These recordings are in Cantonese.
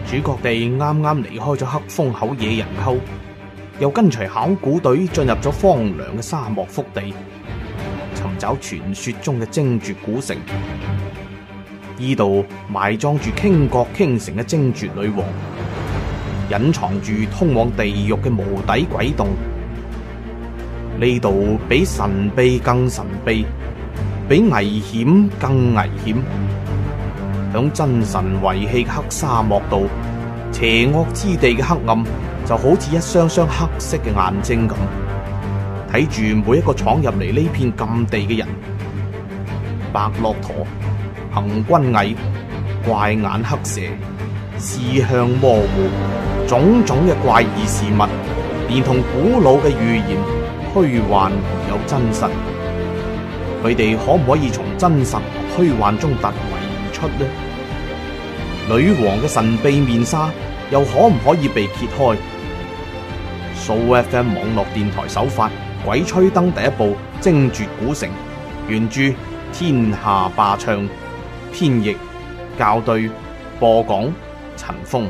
主角哋啱啱離開咗黑風口野人溝，又跟隨考古隊進入咗荒涼嘅沙漠腹地，尋找傳說中嘅精絕古城。呢度埋葬住傾國傾城嘅精絕女王，隱藏住通往地獄嘅無底鬼洞。呢度比神秘更神秘，比危險更危險。響真神遺棄嘅黑沙漠度，邪惡之地嘅黑暗就好似一雙雙黑色嘅眼睛咁，睇住每一個闖入嚟呢片禁地嘅人。白駱駝、行軍蟻、怪眼黑蛇、視向模糊，種種嘅怪異事物，連同古老嘅預言，虛幻而有真實。佢哋可唔可以從真實和虛幻中突圍而出呢？女王嘅神秘面紗又可唔可以被揭開？Sooo FM 網絡電台首發《鬼吹燈》第一部《精絕古城》，原著天下霸唱，編譯校對，播講陳峰。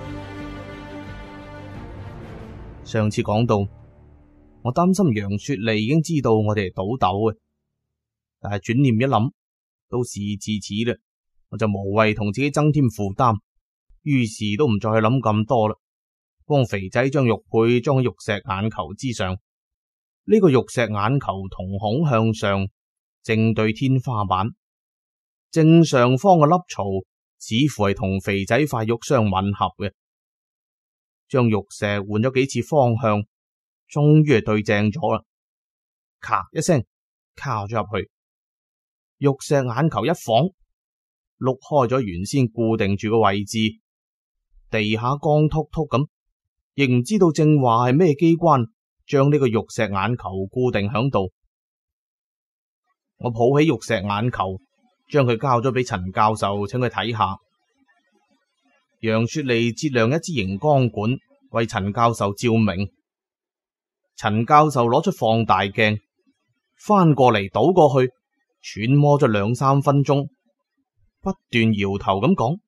上次講到，我擔心楊雪莉已經知道我哋係賭斗嘅，但係轉念一諗，都事至此啦，我就無謂同自己增添負擔，於是都唔再去諗咁多啦。幫肥仔將玉佩裝喺玉石眼球之上，呢個玉石眼球瞳孔向上，正對天花板，正上方嘅凹槽似乎係同肥仔塊玉相吻合嘅。將玉石換咗幾次方向，終於係對正咗啦。咔一聲，卡咗入去。玉石眼球一晃，碌開咗原先固定住嘅位置，地下光禿禿咁，亦唔知道正話係咩機關將呢個玉石眼球固定響度。我抱起玉石眼球，將佢交咗俾陳教授，請佢睇下。楊雪莉折亮一支熒光管，為陳教授照明。陳教授攞出放大鏡，翻過嚟倒過去，揣摩咗2-3分鐘，不斷搖頭咁講：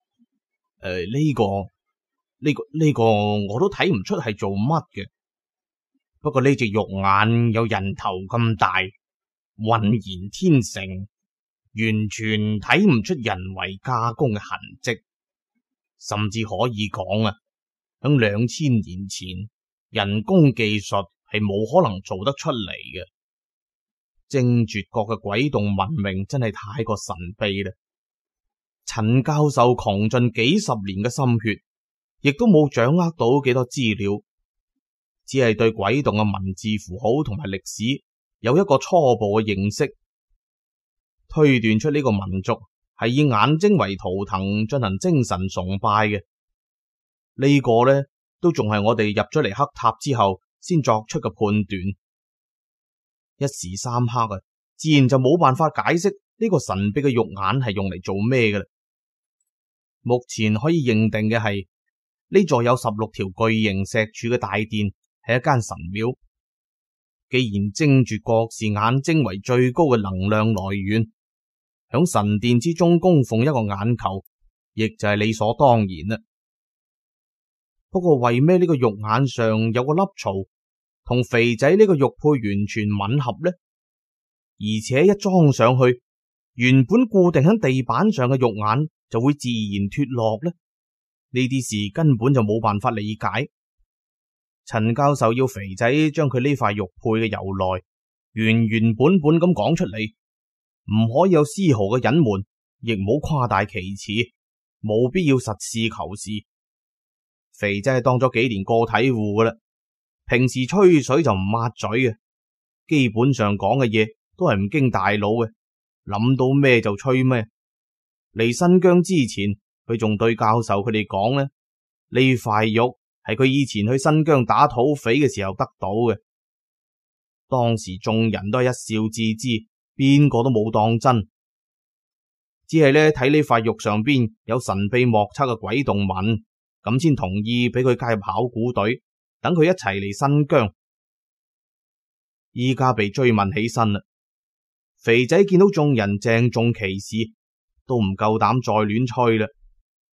呢個我都睇唔出係做乜嘅。不過呢隻玉眼有人頭咁大，渾然天成，完全睇唔出人為加工嘅痕跡，甚至可以講啊，響2000年前，人工技術係冇可能做得出嚟嘅。精絕國嘅鬼洞文明真係太過神秘啦。陳教授窮盡幾十年嘅心血，亦都冇掌握到幾多資料，只係對鬼洞嘅文字符號同埋歷史有一個初步嘅認識，推斷出呢個民族係以眼睛為圖騰進行精神崇拜嘅。呢個呢，都仲係我哋入咗嚟黑塔之後先作出嘅判斷。一時三刻啊，自然就冇辦法解釋呢個神秘嘅玉眼係用嚟做咩嘅啦。目前可以認定嘅係，呢座有16條巨型石柱嘅大殿係一間神廟。既然精絕國是眼睛為最高嘅能量來源，響神殿之中供奉一個眼球，亦就係理所當然啦。不過為咩呢個玉眼上有個凹槽，同肥仔呢個玉佩完全吻合呢？而且一裝上去，原本固定喺地板上嘅玉眼就會自然脫落呢？呢啲事根本就冇辦法理解。陳教授要肥仔將佢呢塊玉佩嘅由來原原本本咁講出嚟，唔可以有絲毫嘅隱瞞，亦唔好誇大其詞，冇必要實事求是。肥仔係當咗幾年個體戶噶啦，平時吹水就唔抹嘴嘅，基本上講嘅嘢都係唔經大腦嘅，諗到咩就吹咩。嚟新疆之前，佢仲對教授佢哋講呢塊玉係佢以前去新疆打土匪嘅時候得到嘅。當時眾人都係一笑置之，邊個都冇當真，只係呢睇呢塊玉上邊有神秘莫測嘅鬼洞紋，咁先同意俾佢加入考古隊，等佢一齊嚟新疆。依家被追問起身啦，肥仔見到眾人鄭重其事，都唔夠膽再亂吹啦。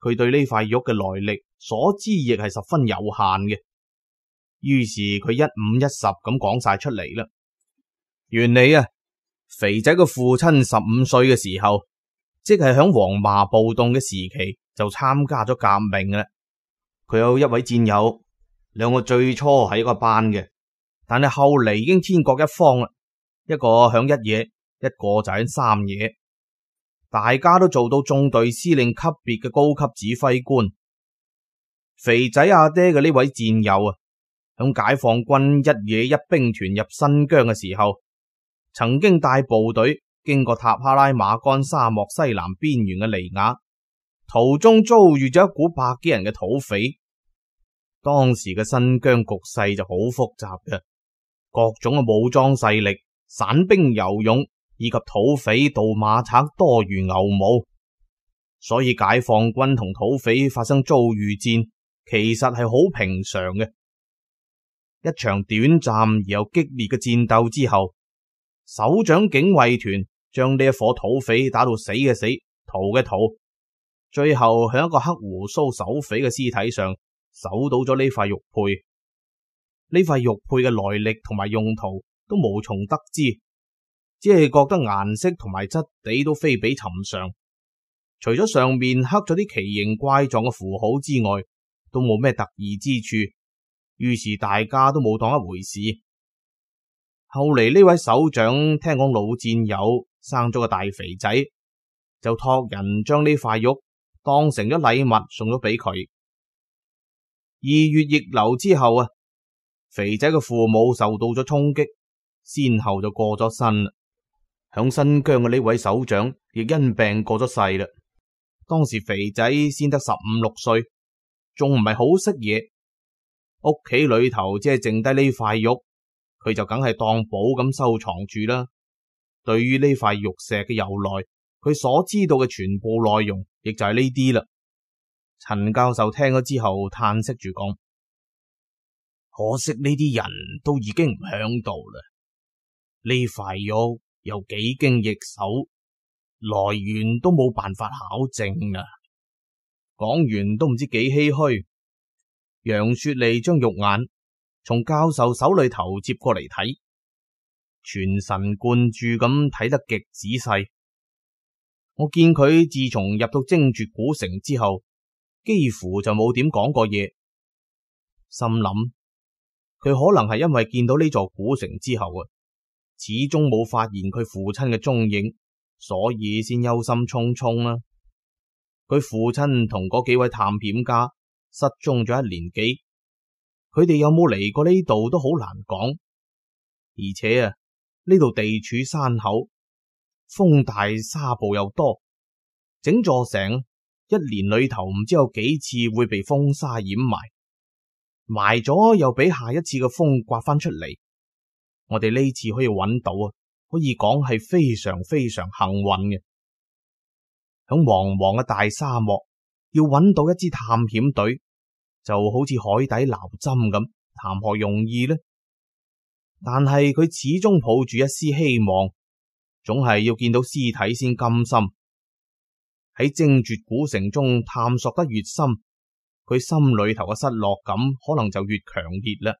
佢對呢塊玉嘅來歷所知亦係十分有限嘅，於是佢一五一十咁講晒出嚟啦。原嚟啊，肥仔嘅父親15歲嘅時候，即係響黃麻暴動嘅時期就參加咗革命啦。佢有一位戰友，兩個最初係一個班嘅，但係後嚟已經天各一方啦，一個響一野，一個就喺三野。大家都做到縱隊司令級別嘅高級指揮官。肥仔阿爹嘅呢位戰友啊，響解放軍一野一兵團入新疆嘅時候，曾經帶部隊經過塔哈拉瑪干沙漠西南邊緣嘅尼雅，途中遭遇咗一股百幾人嘅土匪。當時嘅新疆局勢就好複雜嘅，各種嘅武裝勢力、散兵游勇以及土匪盜馬賊多如牛毛，所以解放軍同土匪發生遭遇戰，其實係好平常嘅。一場短暫而又激烈嘅戰鬥之後，首長警衛團將呢一伙土匪打到死嘅死，逃嘅逃，最後喺一個黑鬍鬚手匪嘅屍體上搜到咗呢塊玉佩。呢塊玉佩嘅來歷同埋用途都無從得知，只係覺得顏色同埋質地都非比尋常，除咗上面刻咗啲奇形怪狀嘅符號之外，都冇咩特異之處，於是大家都冇當一回事。後嚟呢位首長聽講老戰友生咗個大肥仔，就託人將呢塊玉當成咗禮物送咗俾佢。2月逆流之後啊，肥仔嘅父母受到咗衝擊，先後就過咗身啦。響新疆嘅呢位首長亦因病過咗世啦。當時肥仔先得15、16歲，仲唔係好識嘢，屋企裏頭只係剩低呢塊玉，佢就梗係當寶咁收藏住啦。對於呢塊玉石嘅由來，佢所知道嘅全部內容，亦就係呢啲啦。陳教授聽咗之後嘆息住講：可惜呢啲人都已經唔響度啦。呢塊玉又幾經易手，來源都冇辦法考證啊！講完都唔知幾唏噓。楊雪莉將玉眼從教授手裏頭接過嚟睇，全神貫注咁睇得極仔細。我見佢自從入到精絕古城之後，幾乎就冇點講過嘢，心諗佢可能係因為見到呢座古城之後啊，始終冇發現佢父親嘅蹤影，所以先憂心忡忡啦。佢父親同嗰幾位探險家失蹤咗1年幾，佢哋有冇嚟過呢度都好難講。而且啊，呢度地處山口，風大沙暴又多，整座城1年裏頭唔知有幾次會被風沙掩埋，埋咗又俾下一次嘅風刮翻出嚟。我哋呢次可以揾到啊，可以講係非常非常幸運嘅。響茫茫嘅大沙漠，要揾到一支探險隊，就好似海底撈針咁，談何容易呢？但係佢始終抱住一絲希望，總係要見到屍體先甘心。喺精絕古城中探索得越深，佢心裏頭嘅失落感可能就越強烈啦。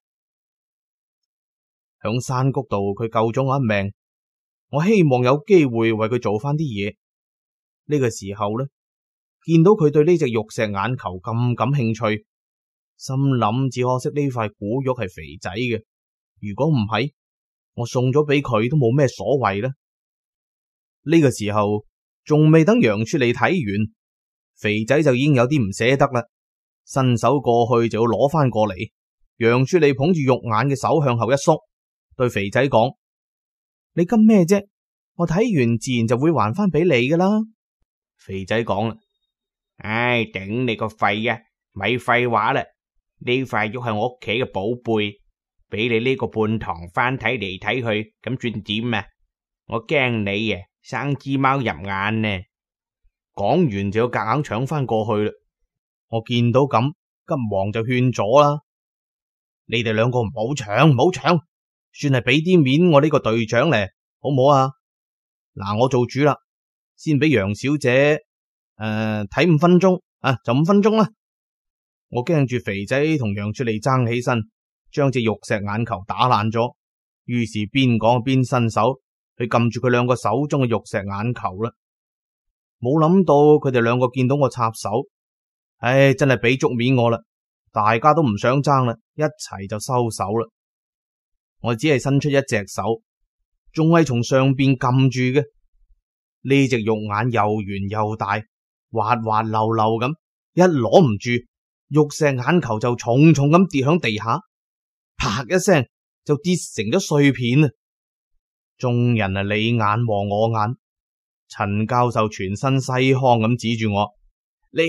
響山谷度，佢救咗我一命，我希望有機會為佢做翻啲嘢。呢個時候呢，見到佢對呢隻玉石眼球咁感興趣，心諗只可惜呢塊古玉係肥仔嘅，如果唔係，我送咗俾佢都冇咩所謂啦。呢個時候仲未等楊雪莉睇完，肥仔就已經有啲唔捨得啦，伸手過去就要攞翻過嚟。楊雪莉捧住玉眼嘅手向後一縮，對肥仔講：你急咩啫？我睇完自然就會還翻俾你噶啦。肥仔講啦：唉，頂你個肺啊！咪廢話啦，呢塊玉係我屋企嘅寶貝，俾你呢個半唐番睇嚟睇去，咁算點啊？我驚你啊，生隻貓入眼呢。講完就要夾硬搶翻過去啦。我見到咁，急忙就勸咗啦：你哋兩個唔好搶，唔好搶，算係俾啲面我呢個隊長咧，好唔好啊？嗱，我做主啦，先俾楊小姐睇5分鐘就5分鐘啦。我驚住肥仔同楊雪莉爭起身，將隻玉石眼球打爛咗，於是邊講邊伸手去撳住佢兩個手中嘅玉石眼球啦。冇諗到佢哋兩個見到我插手，真係俾足面我啦，大家都唔想爭啦，一齊就收手啦。我只係伸出一隻手，仲係從上邊撳住嘅。呢隻玉眼又圓又大，滑滑溜溜咁，一攞唔住，玉石眼球就重重咁跌響地下，啪一聲就跌成咗碎片啊！眾人啊，你眼望我眼，陳教授全身西腔咁指住我，你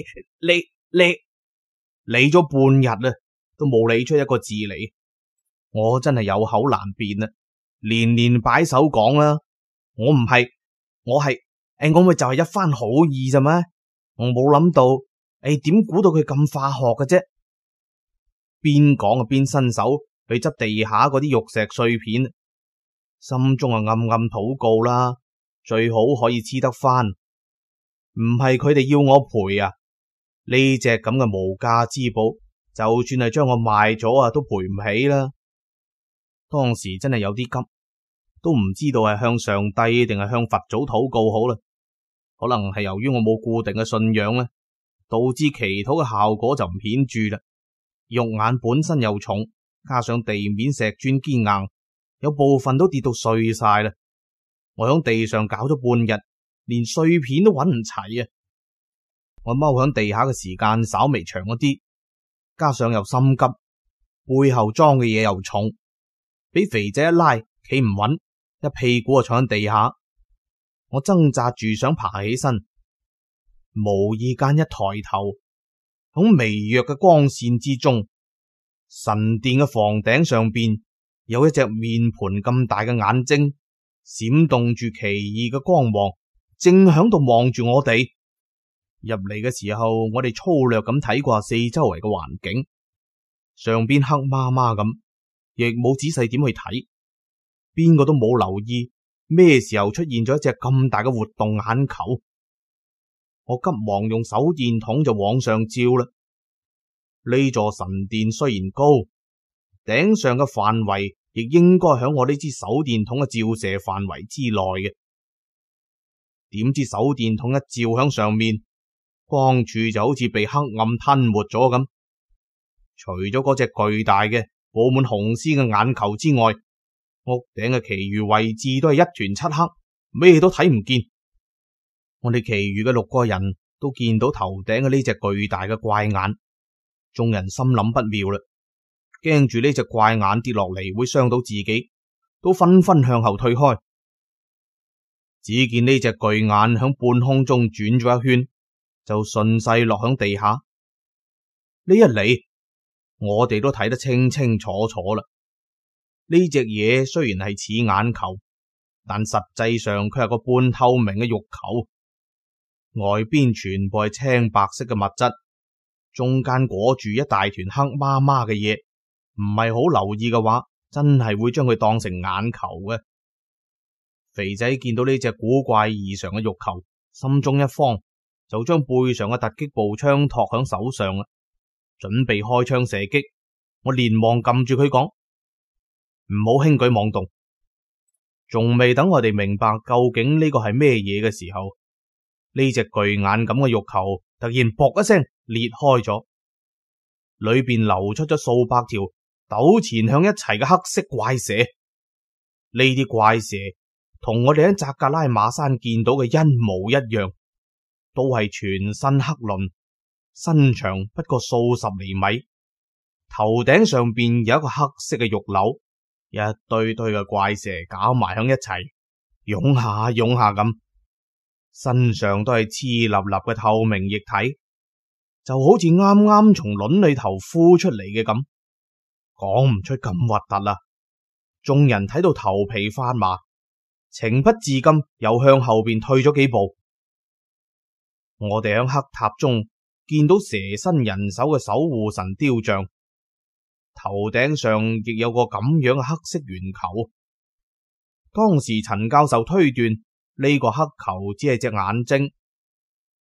理咗半日啦，都冇理出一個字嚟。我真係有口難辯啊，連連擺手講啦，我唔係，我係，我咪就係一番好意咋咩？我冇諗到，點估到佢咁化學嘅啫？邊講啊邊伸手去執地下嗰啲玉石碎片，心中啊暗暗禱告啦，最好可以黐得翻，唔係佢哋要我賠啊！呢隻咁嘅無價之寶，就算係將我賣咗啊，都賠唔起啦。當時真係有啲急，都唔知道係向上帝定係向佛祖禱告好啦。可能係由於我冇固定嘅信仰咧，導致祈禱嘅效果就唔顯著啦。玉眼本身又重，加上地面石磚堅硬，有部分都跌到碎晒啦。我響地上搞咗半日，連碎片都揾唔齊啊！我踎響地下嘅時間稍微長一啲，加上又心急，背後裝嘅嘢又重，俾肥仔一拉，企唔穩，一屁股就坐喺地下。我掙扎住想爬起身，無意間一抬頭，響微弱嘅光線之中，神殿嘅房頂上邊有一隻面盤咁大嘅眼睛，閃動住奇異嘅光芒，正響度望住我哋。入嚟嘅時候，我哋粗略咁睇過四周圍嘅環境，上邊黑麻麻咁，亦冇仔細點去睇，邊個都冇留意咩時候出現咗一隻咁大嘅活動眼球。我急忙用手電筒就往上照啦。呢座神殿雖然高，頂上嘅範圍亦應該響我呢支手電筒嘅照射範圍之內嘅。點知手電筒一照響上面，光柱就好似被黑暗吞沒咗咁。除咗嗰隻巨大嘅布滿紅絲嘅眼球之外，屋頂嘅其餘位置都係一團漆黑，咩都睇唔見。我哋其餘嘅6個人都見到頭頂嘅呢隻巨大嘅怪眼，眾人心諗不妙啦，驚住呢隻怪眼跌落嚟會傷到自己，都紛紛向後退開。只見呢隻巨眼響半空中轉咗一圈，就順勢落響地下。呢一嚟，我哋都睇得清清楚楚啦。呢隻嘢雖然係似眼球，但實際上佢係個半透明嘅玉球，外邊全部係青白色嘅物質，中間裹住一大團黑麻麻嘅嘢。唔係好留意嘅話，真係會將佢當成眼球嘅。肥仔見到呢隻古怪異常嘅玉球，心中一慌，就將背上嘅突擊步槍托響手上啦，準備開槍射擊。我連忙撳住佢講：唔好輕舉妄動。仲未等我哋明白究竟呢個係咩嘢嘅時候，呢隻巨眼咁嘅玉球突然噗一聲裂開咗，裏邊流出咗數百條糾纏向一齊嘅黑色怪蛇。呢啲怪蛇同我哋喺扎格拉瑪山見到嘅一模一樣，都係全身黑鱗，身長不過數十厘米，頭頂上邊有一個黑色嘅肉瘤，一堆堆嘅怪蛇搞埋響一齊，湧下湧下咁，身上都係黐立立嘅透明液體，就好似啱啱從卵裏頭孵出嚟嘅咁，講唔出咁核突啦。眾人睇到頭皮發麻，情不自禁又向後邊退咗幾步。我哋喺黑塔中見到蛇身人手嘅守護神雕像，頭頂上亦有個咁樣嘅黑色圓球。當時陳教授推斷呢個黑球只係隻眼睛，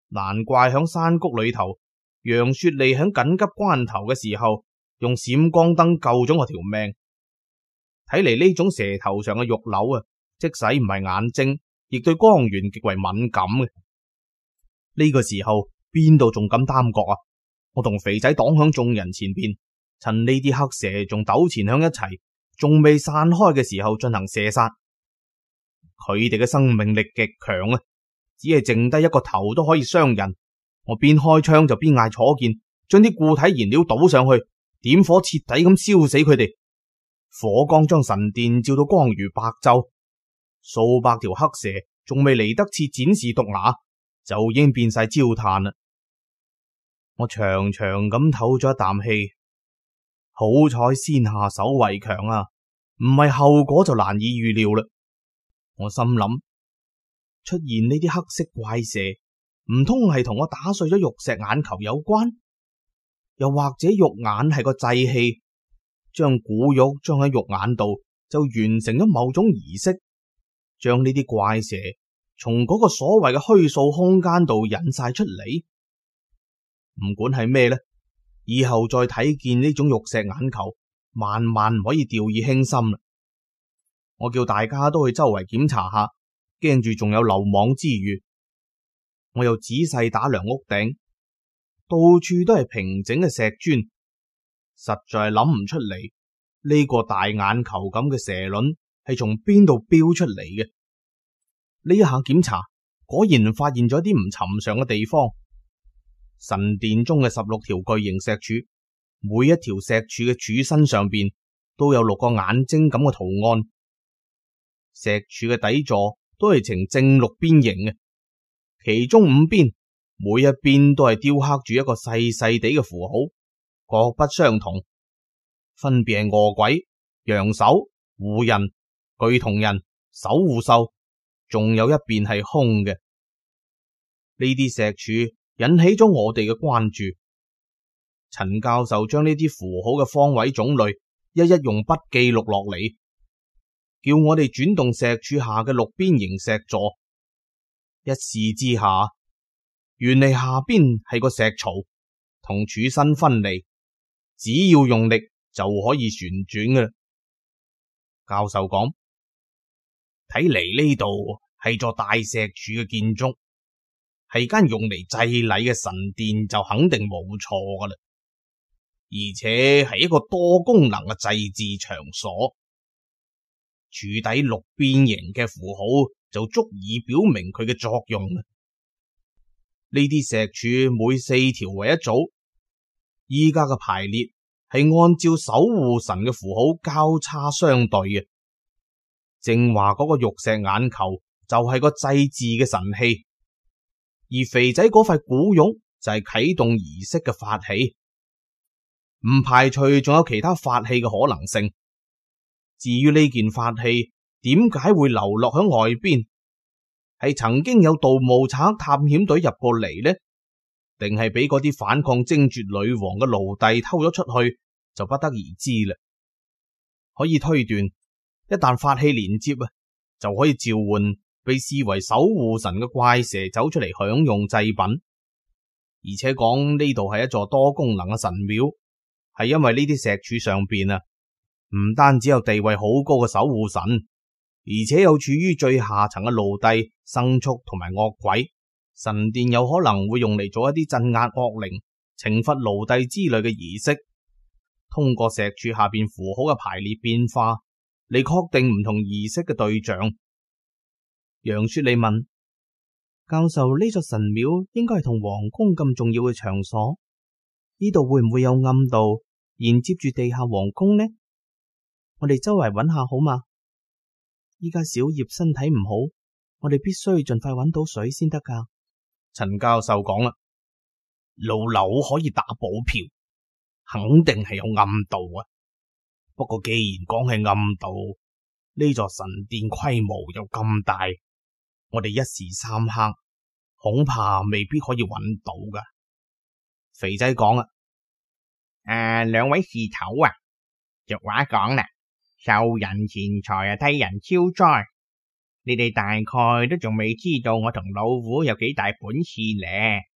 難怪響山谷裏頭，楊雪莉響緊急關頭嘅時候，用閃光燈救咗我條命。睇嚟呢種蛇頭上嘅肉瘤啊，即使唔係眼睛，亦對光源極為敏感嘅。呢個時候邊度仲敢耽擱啊？我同肥仔擋響眾人前邊，趁呢啲黑蛇仲糾纏響一齊，仲未散開嘅時候進行射殺。佢哋嘅生命力極強啊，只係剩低一個頭都可以傷人。我邊開槍就邊嗌楚健將啲固體燃料倒上去，點火徹底咁燒死佢哋。火光將神殿照到光如白晝，數百條黑蛇仲未嚟得切展示毒牙，就已經變晒焦炭啦。我長長咁唞咗一啖氣，好彩先下手為強啊，唔係後果就難以預料啦。我心諗，出現呢啲黑色怪蛇，唔通係同我打碎咗玉石眼球有關？又或者玉眼係個祭器，將古玉裝喺肉眼度，就完成咗某種儀式，將呢啲怪蛇從嗰個所謂嘅虛數空間度引晒出嚟。唔管係咩呢，以後再睇見呢種玉石眼球，萬萬唔可以掉以輕心啦。我叫大家都去周圍檢查下，驚住仲有漏網之魚。我又仔細打量屋頂，到處都係平整嘅石磚。實在諗唔出嚟呢個大眼球咁嘅蛇卵係從邊度飆出嚟嘅。呢一下檢查果然發現咗啲唔尋常嘅地方。神殿中嘅16條巨型石柱，每一條石柱嘅柱身上邊都有6個眼睛咁嘅圖案。石柱嘅底座都係呈正六邊形嘅，其中5邊每一邊都係雕刻住一個細細地嘅符號，各不相同，分別係餓鬼、陽手、狐人、巨銅人、守護獸，仲有一邊係空嘅。呢啲石柱引起咗我哋嘅關注。陳教授將呢啲符號嘅方位種類一一用筆記錄落嚟，叫我哋轉動石柱下嘅6邊形石座。一試之下，原嚟下邊係個石槽，同柱身分離，只要用力就可以旋轉嘅啦。教授講，睇嚟呢度係座大石柱嘅建築，係間用嚟祭禮嘅神殿就肯定冇錯噶啦，而且係一個多功能嘅祭祀場所。柱底6邊形嘅符號就足以表明佢嘅作用啦。呢啲石柱每4條為一組，依家嘅排列係按照守護神嘅符號交叉相對嘅。正話嗰個玉石眼球就係個祭祀嘅神器，而肥仔嗰塊古玉就係啟動儀式嘅法器。唔排除仲有其他法器嘅可能性。至於呢件法器點解會流落喺外邊，係曾經有盜墓賊探險隊入過嚟呢，定係俾嗰啲反抗貞絕女王嘅奴隸偷咗出去，就不得而知啦。可以推斷，一旦法器連接啊，就可以召喚被視為守護神嘅怪蛇走出嚟享用祭品。而且講呢度係一座多功能嘅神廟，係因為呢啲石柱上邊啊，唔單止有地位好高嘅守護神，而且有處於最下層嘅奴隸、牲畜同埋惡鬼。神殿有可能會用嚟做一啲鎮壓惡靈、懲罰奴隸之類嘅儀式。通過石柱下邊符號嘅排列變化嚟確定唔同儀式嘅對象。楊雪莉問教授，呢座神廟應該係同皇宮咁重要嘅場所，呢度會唔會有暗道連接住地下皇宮呢？我哋周圍揾下好嘛？依家小葉身體唔好，我哋必須盡快揾到水先得噶。陳教授講啦，老劉可以打保票，肯定係有暗道啊。不過既然講係暗道，呢座神殿規模又咁大，我哋一時三刻恐怕未必可以揾到噶。肥仔講啦，兩位事頭啊，俗話講啦，受人錢財替人消災，你哋大概都仲未知道我同老虎有幾大本事咧。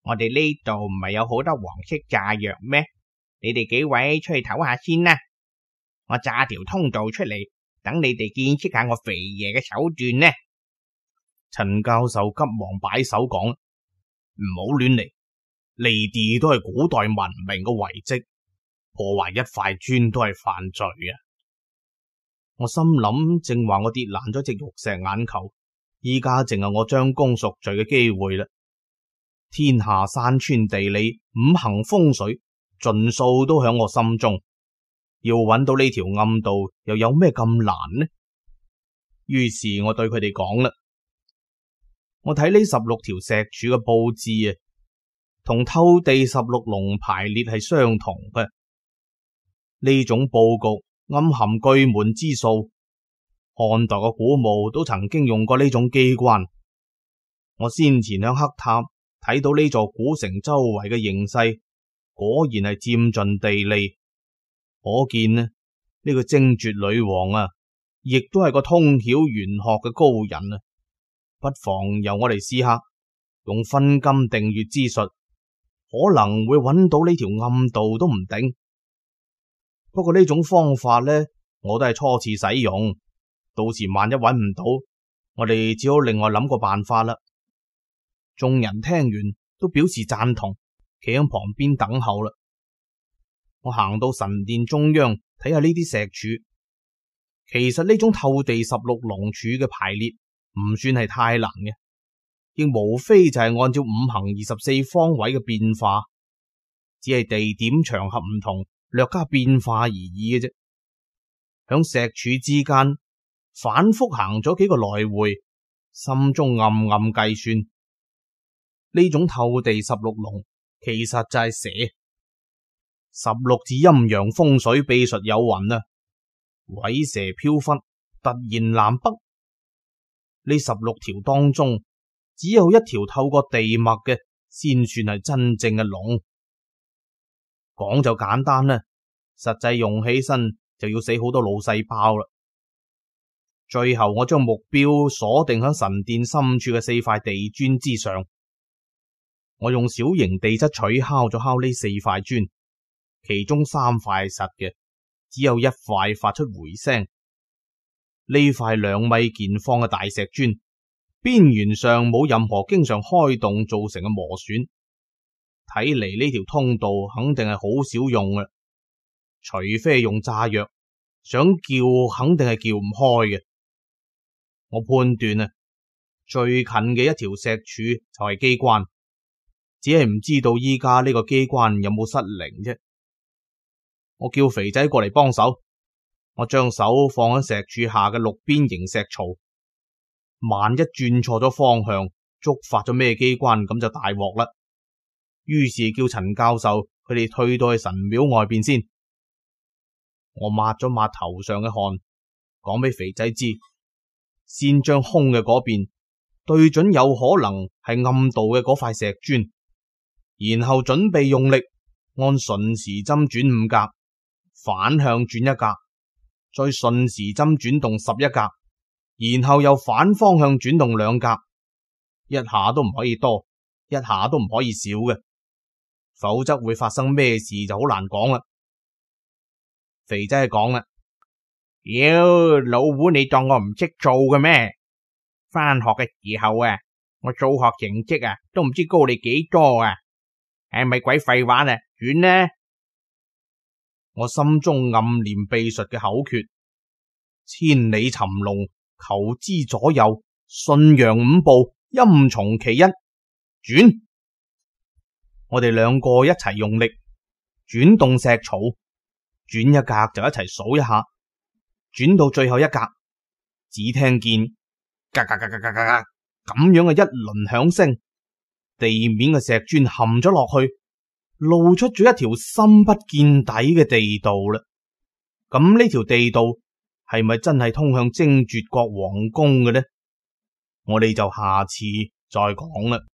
我哋呢度唔係有好多黃色炸藥咩？你哋幾位出去唞下先啦，我炸條通道出嚟，等你哋見識下我肥爺嘅手段呢。陳教授急忙擺手講：唔好亂嚟，呢啲都係古代文明嘅遺跡，破壞一塊磚都係犯罪啊！我心諗，正話我跌爛咗隻玉石眼球，依家淨係我將功贖罪嘅機會啦。天下山川地理、五行風水，盡數都響我心中，要揾到呢條暗道又有咩咁難呢？於是我對佢哋講啦，我睇呢16條石柱嘅佈置啊，同透地16龍排列係相同嘅。呢種佈局暗含巨門之數，漢代嘅古墓都曾經用過呢種機關。我先前向黑塔睇到呢座古城周圍嘅形勢，果然係佔盡地利，可見呢個精絕女王啊，亦都係個通曉玄學嘅高人啊！不妨由我哋試下用分金定穴之術，可能會揾到呢條暗道都唔定。不過呢種方法呢，我都係初次使用，到時萬一揾唔到，我哋只好另外諗個辦法啦。眾人聽完都表示贊同，企喺旁邊等候啦。我行到神殿中央睇下呢啲石柱，其實呢種透地16龍柱嘅排列唔算係太難嘅，亦無非就係按照五行24方位嘅變化，只係地點場合唔同，略加變化而已嘅啫。響石柱之間反覆行咗幾個來回，心中暗暗計算，呢種透地16龍其實就係蛇。16字陰陽風水秘術有云啊，鬼蛇飄忽，突然南北。呢16條當中，只有一條透過地脈嘅，先算係真正嘅龍。講就簡單啦，實際用起身就要死好多腦細胞啦。最後我將目標鎖定喺神殿深處嘅4塊地磚之上，我用小型地質錘敲咗敲呢4塊磚，其中3塊實嘅，只有1塊發出回聲。呢塊2米見方嘅大石磚，邊緣上冇任何經常開動造成嘅磨損，睇嚟呢條通道肯定係好少用嘅，除非用炸藥，想撬肯定係撬唔開嘅。我判斷啊，最近嘅一條石柱就係機關，只係唔知道依家呢個機關有冇失靈啫。我叫肥仔過嚟幫手，我將手放喺石柱下嘅6邊形石槽，萬一轉錯咗方向，觸發咗咩機關，咁就大鑊啦。於是叫陳教授佢哋退到去神廟外邊先。我抹咗抹頭上嘅汗，講俾肥仔知，先將空嘅嗰邊對準有可能係暗道嘅嗰塊石磚，然後準備用力按順時針轉5格，反向轉1格，再順時針轉動11格，然後又反方向轉動2格，一下都唔可以多，一下都唔可以少嘅，否則會發生咩事就好難講啦。肥仔講啦，妖老胡，你當我唔識做嘅咩？返學嘅時候啊，我數學成績啊都唔知高你幾多啊，係咪鬼廢話啊？轉呢？我心中暗念秘術嘅口訣：千里尋龍，求之左右，順陽5步，陰從其一，轉。我哋2個一齊用力轉動石槽，轉1格就一齊數一下，轉到最後1格，只聽見嘎嘎嘎嘎嘎嘎咁樣嘅一輪響聲，地面嘅石磚陷咗落去，露出咗一條深不見底嘅地道啦。咁呢條地道係咪真係通向精絕國皇宮嘅呢？我哋就下次再講啦。